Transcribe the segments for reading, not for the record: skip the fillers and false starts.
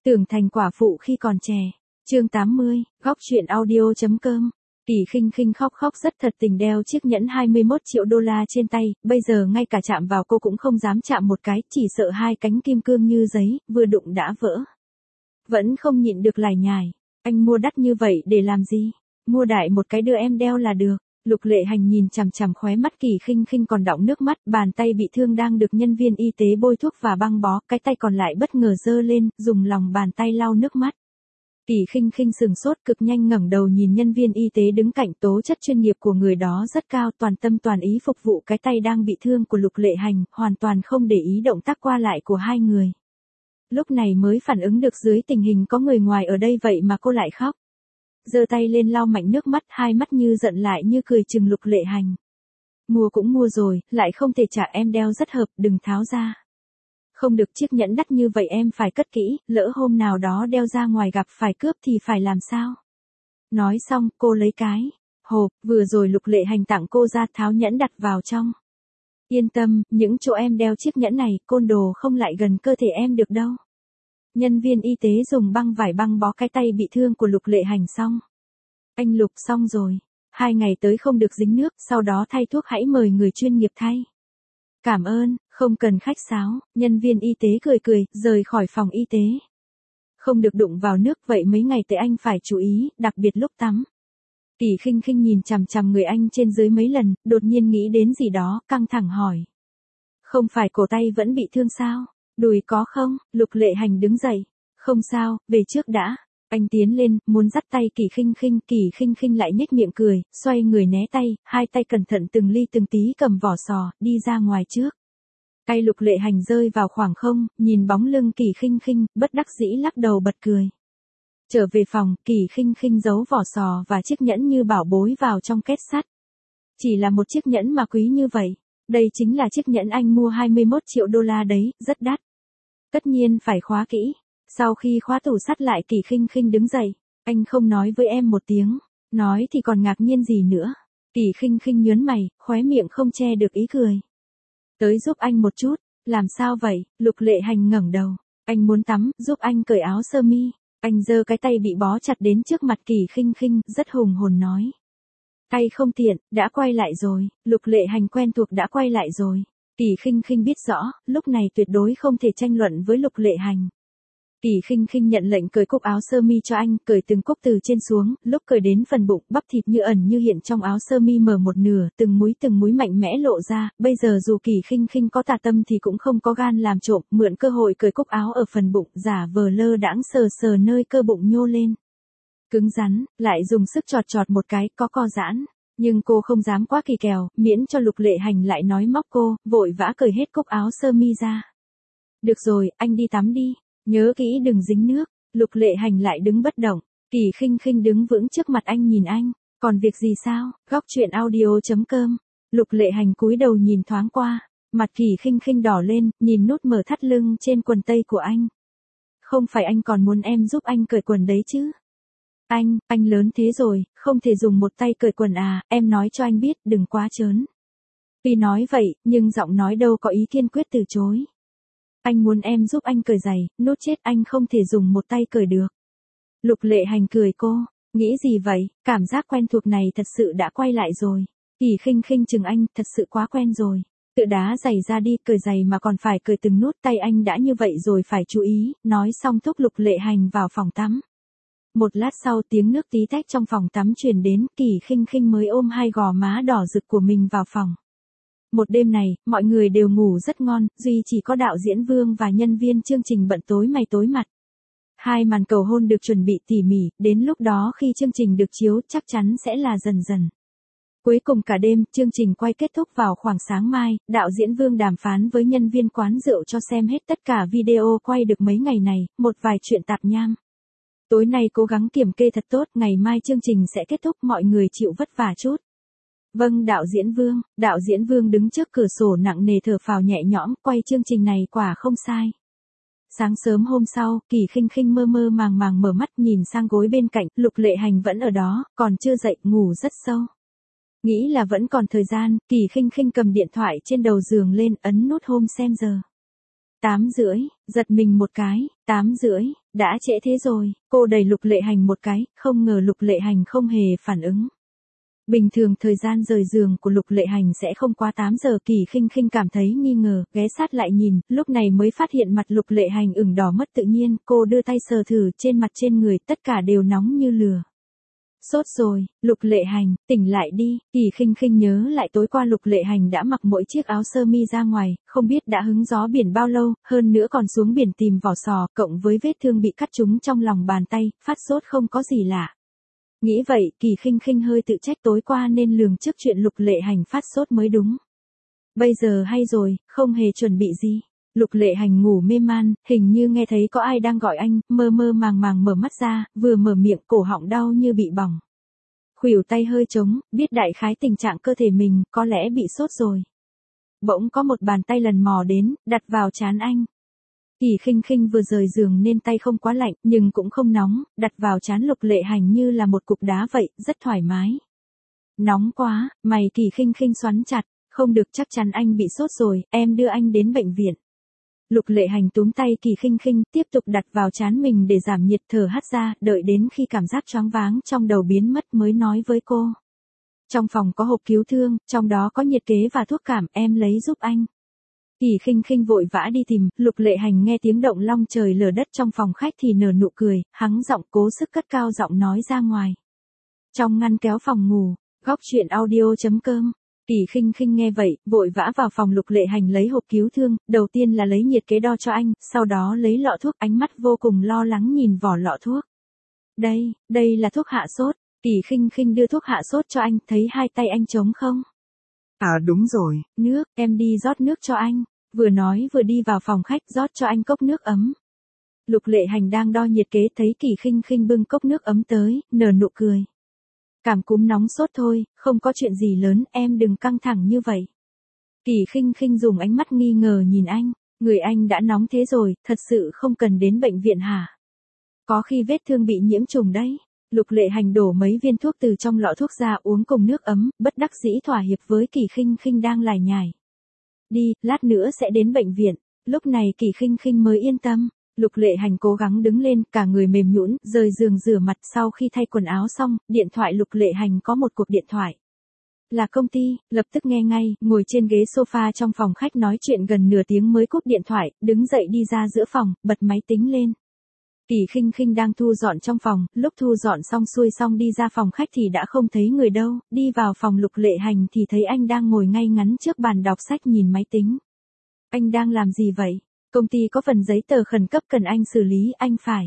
Tưởng thành quả phụ khi còn trẻ. Chương 80, góc truyện audio.com. Kỳ Khinh Khinh khóc khóc rất thật tình đeo chiếc nhẫn 21 triệu đô la trên tay, bây giờ ngay cả chạm vào cô cũng không dám chạm một cái, chỉ sợ hai cánh kim cương như giấy, vừa đụng đã vỡ. Vẫn không nhịn được lải nhải, anh mua đắt như vậy để làm gì? Mua đại một cái đưa em đeo là được. Lục Lệ Hành nhìn chằm chằm khóe mắt Kỳ Khinh Khinh còn đọng nước mắt, bàn tay bị thương đang được nhân viên y tế bôi thuốc và băng bó, cái tay còn lại bất ngờ giơ lên, dùng lòng bàn tay lau nước mắt. Kỳ Khinh Khinh sừng sốt, cực nhanh ngẩng đầu nhìn nhân viên y tế đứng cạnh, tố chất chuyên nghiệp của người đó rất cao, toàn tâm toàn ý phục vụ cái tay đang bị thương của Lục Lệ Hành, hoàn toàn không để ý động tác qua lại của hai người. Lúc này mới phản ứng được dưới tình hình có người ngoài ở đây vậy mà cô lại khóc. Giơ tay lên lau mạnh nước mắt, hai mắt như giận lại như cười chừng Lục Lệ Hành. Mua cũng mua rồi, lại không thể trả, em đeo rất hợp, đừng tháo ra. Không được, chiếc nhẫn đắt như vậy em phải cất kỹ, lỡ hôm nào đó đeo ra ngoài gặp phải cướp thì phải làm sao? Nói xong, cô lấy cái hộp vừa rồi Lục Lệ Hành tặng cô ra, tháo nhẫn đặt vào trong. Yên tâm, những chỗ em đeo chiếc nhẫn này, côn đồ không lại gần cơ thể em được đâu. Nhân viên y tế dùng băng vải băng bó cái tay bị thương của Lục Lệ Hành xong. Anh Lục, xong rồi. 2 ngày tới không được dính nước, sau đó thay thuốc hãy mời người chuyên nghiệp thay. Cảm ơn, không cần khách sáo, nhân viên y tế cười cười, rời khỏi phòng y tế. Không được đụng vào nước, vậy mấy ngày tới anh phải chú ý, đặc biệt lúc tắm. Kỳ Khinh Khinh nhìn chằm chằm người anh trên dưới mấy lần, đột nhiên nghĩ đến gì đó, căng thẳng hỏi. Không phải cổ tay vẫn bị thương sao? Đùi có không? Lục Lệ Hành đứng dậy. Không sao, về trước đã. Anh tiến lên, muốn dắt tay Kỳ Khinh Khinh lại nhếch miệng cười, xoay người né tay, hai tay cẩn thận từng ly từng tí cầm vỏ sò, đi ra ngoài trước. Tay Lục Lệ Hành rơi vào khoảng không, nhìn bóng lưng Kỳ Khinh Khinh, bất đắc dĩ lắc đầu bật cười. Trở về phòng, Kỳ Khinh Khinh giấu vỏ sò và chiếc nhẫn như bảo bối vào trong két sắt. Chỉ là một chiếc nhẫn mà quý như vậy. Đây chính là chiếc nhẫn anh mua 21 triệu đô la đấy, rất đắt. Tất nhiên phải khóa kỹ. Sau khi khóa tủ sắt lại, Kỳ Khinh Khinh đứng dậy. Anh không nói với em một tiếng. Nói thì còn ngạc nhiên gì nữa. Kỳ Khinh Khinh nhớn mày, khóe miệng không che được ý cười. Tới giúp anh một chút. Làm sao vậy? Lục Lệ Hành ngẩng đầu. Anh muốn tắm, giúp anh cởi áo sơ mi. Anh giơ cái tay bị bó chặt đến trước mặt Kỳ Khinh Khinh, rất hùng hồn nói. Tay không tiện, đã quay lại rồi. Lục Lệ Hành quen thuộc đã quay lại rồi. Kỳ Khinh Khinh biết rõ, lúc này tuyệt đối không thể tranh luận với Lục Lệ Hành. Kỳ Khinh Khinh nhận lệnh cởi cúc áo sơ mi cho anh, cởi từng cúc từ trên xuống, lúc cởi đến phần bụng, bắp thịt như ẩn như hiện trong áo sơ mi mở một nửa, từng múi mạnh mẽ lộ ra, bây giờ dù Kỳ Khinh Khinh có tà tâm thì cũng không có gan làm trộm, mượn cơ hội cởi cúc áo ở phần bụng, giả vờ lơ đãng sờ sờ nơi cơ bụng nhô lên. Cứng rắn, lại dùng sức chọt một cái, có co giãn. Nhưng cô không dám quá kỳ kèo, miễn cho Lục Lệ Hành lại nói móc cô, vội vã cởi hết cúc áo sơ mi ra. Được rồi, anh đi tắm đi. Nhớ kỹ đừng dính nước. Lục Lệ Hành lại đứng bất động. Kỳ Khinh Khinh đứng vững trước mặt anh nhìn anh. Còn việc gì sao? Góc truyện audio.com. Lục Lệ Hành cúi đầu nhìn thoáng qua. Mặt Kỳ Khinh Khinh đỏ lên, nhìn nút mở thắt lưng trên quần tây của anh. Không phải anh còn muốn em giúp anh cởi quần đấy chứ? Anh lớn thế rồi, không thể dùng một tay cởi quần à, em nói cho anh biết, đừng quá trớn. Tuy nói vậy, nhưng giọng nói đâu có ý kiên quyết từ chối. Anh muốn em giúp anh cởi giày, nốt chết anh không thể dùng một tay cởi được. Lục Lệ Hành cười cô, nghĩ gì vậy, cảm giác quen thuộc này thật sự đã quay lại rồi. Kỳ Khinh Khinh chừng anh, thật sự quá quen rồi. Tự đá giày ra đi, cởi giày mà còn phải cởi từng nút, tay anh đã như vậy rồi phải chú ý, nói xong thúc Lục Lệ Hành vào phòng tắm. Một lát sau tiếng nước tí tách trong phòng tắm truyền đến, Kỳ Khinh Khinh mới ôm hai gò má đỏ rực của mình vào phòng. Một đêm này, mọi người đều ngủ rất ngon, duy chỉ có đạo diễn Vương và nhân viên chương trình bận tối mày tối mặt. 2 màn cầu hôn được chuẩn bị tỉ mỉ, đến lúc đó khi chương trình được chiếu chắc chắn sẽ là dần dần. Cuối cùng cả đêm, chương trình quay kết thúc vào khoảng sáng mai, đạo diễn Vương đàm phán với nhân viên quán rượu cho xem hết tất cả video quay được mấy ngày này, một vài chuyện tạp nham. Tối nay cố gắng kiểm kê thật tốt, ngày mai chương trình sẽ kết thúc, mọi người chịu vất vả chút. Vâng, đạo diễn Vương đứng trước cửa sổ nặng nề thở phào nhẹ nhõm, quay chương trình này quả không sai. Sáng sớm hôm sau, Kỳ Khinh Khinh mơ mơ màng mở mắt nhìn sang gối bên cạnh, Lục Lệ Hành vẫn ở đó, còn chưa dậy, ngủ rất sâu. Nghĩ là vẫn còn thời gian, Kỳ Khinh Khinh cầm điện thoại trên đầu giường lên, ấn nút home xem giờ. 8 rưỡi, giật mình một cái, 8 rưỡi, đã trễ thế rồi, cô đẩy Lục Lệ Hành một cái, không ngờ Lục Lệ Hành không hề phản ứng. Bình thường thời gian rời giường của Lục Lệ Hành sẽ không quá 8 giờ. Kỳ Khinh Khinh cảm thấy nghi ngờ, ghé sát lại nhìn, lúc này mới phát hiện mặt Lục Lệ Hành ửng đỏ mất tự nhiên, cô đưa tay sờ thử, trên mặt trên người, tất cả đều nóng như lửa. Sốt rồi, Lục Lệ Hành, tỉnh lại đi. Kỳ Khinh Khinh nhớ lại tối qua Lục Lệ Hành đã mặc mỗi chiếc áo sơ mi ra ngoài, không biết đã hứng gió biển bao lâu, hơn nữa còn xuống biển tìm vỏ sò, cộng với vết thương bị cắt trúng trong lòng bàn tay, phát sốt không có gì lạ. Nghĩ vậy, Kỳ Khinh Khinh hơi tự trách tối qua nên lường trước chuyện Lục Lệ Hành phát sốt mới đúng. Bây giờ hay rồi, không hề chuẩn bị gì. Lục Lệ Hành ngủ mê man, hình như nghe thấy có ai đang gọi anh, mơ mơ màng màng mở mắt ra, vừa mở miệng cổ họng đau như bị bỏng. Khuỷu tay hơi trống, biết đại khái tình trạng cơ thể mình, có lẽ bị sốt rồi. Bỗng có một bàn tay lần mò đến, đặt vào trán anh. Kỳ Khinh Khinh vừa rời giường nên tay không quá lạnh, nhưng cũng không nóng, đặt vào trán Lục Lệ Hành như là một cục đá vậy, rất thoải mái. Nóng quá, mày Kỳ Khinh Khinh xoắn chặt, không được, chắc chắn anh bị sốt rồi, em đưa anh đến bệnh viện. Lục Lệ Hành túm tay Kỳ Khinh Khinh, tiếp tục đặt vào trán mình để giảm nhiệt, thở hắt ra, đợi đến khi cảm giác choáng váng trong đầu biến mất mới nói với cô. Trong phòng có hộp cứu thương, trong đó có nhiệt kế và thuốc cảm, em lấy giúp anh. Kỳ Khinh Khinh vội vã đi tìm, Lục Lệ Hành nghe tiếng động long trời lở đất trong phòng khách thì nở nụ cười, hắng giọng cố sức cất cao giọng nói ra ngoài. Trong ngăn kéo phòng ngủ, góc truyện audio.com. Kỳ Khinh Khinh nghe vậy, vội vã vào phòng Lục Lệ Hành lấy hộp cứu thương, đầu tiên là lấy nhiệt kế đo cho anh, sau đó lấy lọ thuốc, ánh mắt vô cùng lo lắng nhìn vỏ lọ thuốc. Đây là thuốc hạ sốt. Kỳ Khinh Khinh đưa thuốc hạ sốt cho anh, thấy hai tay anh trống không? À đúng rồi. Nước, em đi rót nước cho anh. Vừa nói vừa đi vào phòng khách rót cho anh cốc nước ấm. Lục Lệ Hành đang đo nhiệt kế thấy Kỳ Khinh Khinh bưng cốc nước ấm tới, nở nụ cười. Cảm cúm nóng sốt thôi, không có chuyện gì lớn, em đừng căng thẳng như vậy. Kỳ Khinh Khinh dùng ánh mắt nghi ngờ nhìn anh, người anh đã nóng thế rồi, thật sự không cần đến bệnh viện hả? Có khi vết thương bị nhiễm trùng đấy. Lục Lệ Hành đổ mấy viên thuốc từ trong lọ thuốc ra uống cùng nước ấm, bất đắc dĩ thỏa hiệp với Kỳ Khinh Khinh đang lải nhải. Đi, lát nữa sẽ đến bệnh viện. Lúc này Kỳ Khinh Khinh mới yên tâm. Lục Lệ Hành cố gắng đứng lên, cả người mềm nhũn, rời giường rửa mặt, sau khi thay quần áo xong, điện thoại Lục Lệ Hành có một cuộc điện thoại. Là công ty, lập tức nghe ngay, ngồi trên ghế sofa trong phòng khách nói chuyện gần nửa tiếng mới cúp điện thoại, đứng dậy đi ra giữa phòng, bật máy tính lên. Kỳ Khinh Khinh đang thu dọn trong phòng, lúc thu dọn xong xuôi xong đi ra phòng khách thì đã không thấy người đâu, đi vào phòng Lục Lệ Hành thì thấy anh đang ngồi ngay ngắn trước bàn đọc sách nhìn máy tính. Anh đang làm gì vậy? Công ty có phần giấy tờ khẩn cấp cần anh xử lý, anh phải.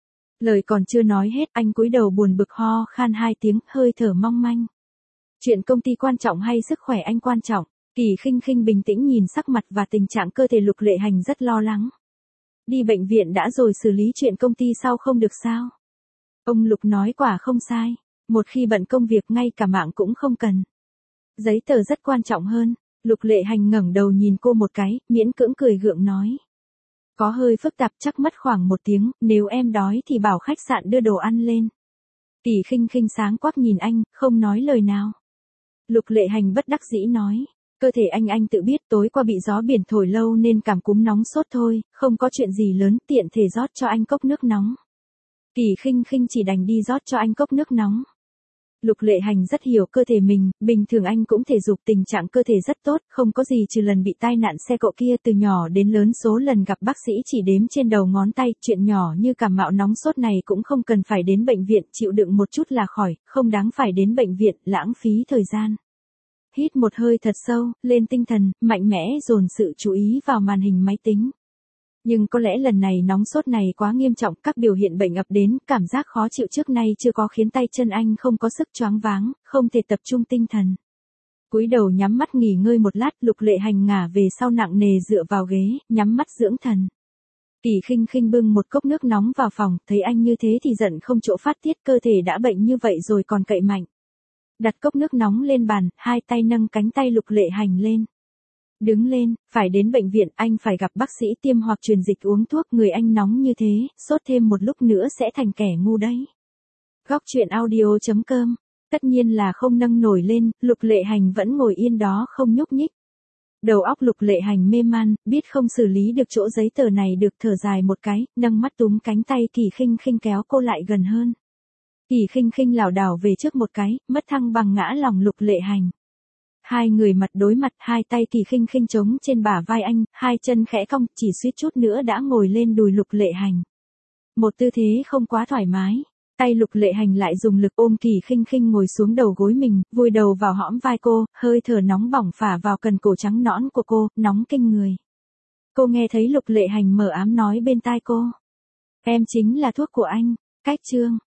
Lời còn chưa nói hết, anh cúi đầu buồn bực ho khan 2 tiếng, hơi thở mong manh. Chuyện công ty quan trọng hay sức khỏe anh quan trọng? Kỳ Khinh Khinh bình tĩnh nhìn sắc mặt và tình trạng cơ thể Lục Lệ Hành rất lo lắng. Đi bệnh viện đã rồi xử lý chuyện công ty sau không được sao? Ông Lục nói quả không sai. Một khi bận công việc ngay cả mạng cũng không cần. Giấy tờ rất quan trọng hơn. Lục Lệ Hành ngẩng đầu nhìn cô một cái, miễn cưỡng cười gượng nói. Có hơi phức tạp, chắc mất khoảng 1 tiếng, nếu em đói thì bảo khách sạn đưa đồ ăn lên. Kỳ Khinh Khinh sáng quắc nhìn anh, không nói lời nào. Lục Lệ Hành bất đắc dĩ nói. Cơ thể anh tự biết tối qua bị gió biển thổi lâu nên cảm cúm nóng sốt thôi, không có chuyện gì lớn, tiện thể rót cho anh cốc nước nóng. Kỳ Khinh Khinh chỉ đành đi rót cho anh cốc nước nóng. Lục Lệ Hành rất hiểu cơ thể mình, bình thường anh cũng thể dục, tình trạng cơ thể rất tốt, không có gì trừ lần bị tai nạn xe cộ kia, từ nhỏ đến lớn số lần gặp bác sĩ chỉ đếm trên đầu ngón tay, chuyện nhỏ như cảm mạo nóng sốt này cũng không cần phải đến bệnh viện, chịu đựng một chút là khỏi, không đáng phải đến bệnh viện, lãng phí thời gian. Hít một hơi thật sâu, lên tinh thần, mạnh mẽ dồn sự chú ý vào màn hình máy tính. Nhưng có lẽ lần này nóng sốt này quá nghiêm trọng, các biểu hiện bệnh ập đến, cảm giác khó chịu trước nay chưa có khiến tay chân anh không có sức choáng váng, không thể tập trung tinh thần. Cúi đầu nhắm mắt nghỉ ngơi một lát, Lục Lệ Hành ngả về sau nặng nề dựa vào ghế, nhắm mắt dưỡng thần. Kỳ Khinh Khinh bưng một cốc nước nóng vào phòng, thấy anh như thế thì giận không chỗ phát tiết, cơ thể đã bệnh như vậy rồi còn cậy mạnh. Đặt cốc nước nóng lên bàn, hai tay nâng cánh tay Lục Lệ Hành lên. Đứng lên, phải đến bệnh viện, anh phải gặp bác sĩ tiêm hoặc truyền dịch uống thuốc, người anh nóng như thế, sốt thêm một lúc nữa sẽ thành kẻ ngu đấy. Góc truyện audio.com. Tất nhiên là không nâng nổi lên, Lục Lệ Hành vẫn ngồi yên đó không nhúc nhích. Đầu óc Lục Lệ Hành mê man, biết không xử lý được chỗ giấy tờ này được, thở dài một cái, nâng mắt túm cánh tay Kỳ Khinh Khinh kéo cô lại gần hơn. Kỳ Khinh Khinh lảo đảo về trước một cái, mất thăng bằng ngã lòng Lục Lệ Hành. Hai người mặt đối mặt, hai tay Kỳ Khinh Khinh chống trên bả vai anh, hai chân khẽ cong, chỉ suýt chút nữa đã ngồi lên đùi Lục Lệ Hành. Một tư thế không quá thoải mái. Tay Lục Lệ Hành lại dùng lực ôm Kỳ Khinh Khinh ngồi xuống đầu gối mình, vùi đầu vào hõm vai cô, hơi thở nóng bỏng phả vào cần cổ trắng nõn của cô, nóng kinh người. Cô nghe thấy Lục Lệ Hành mờ ám nói bên tai cô. Em chính là thuốc của anh. Cách chương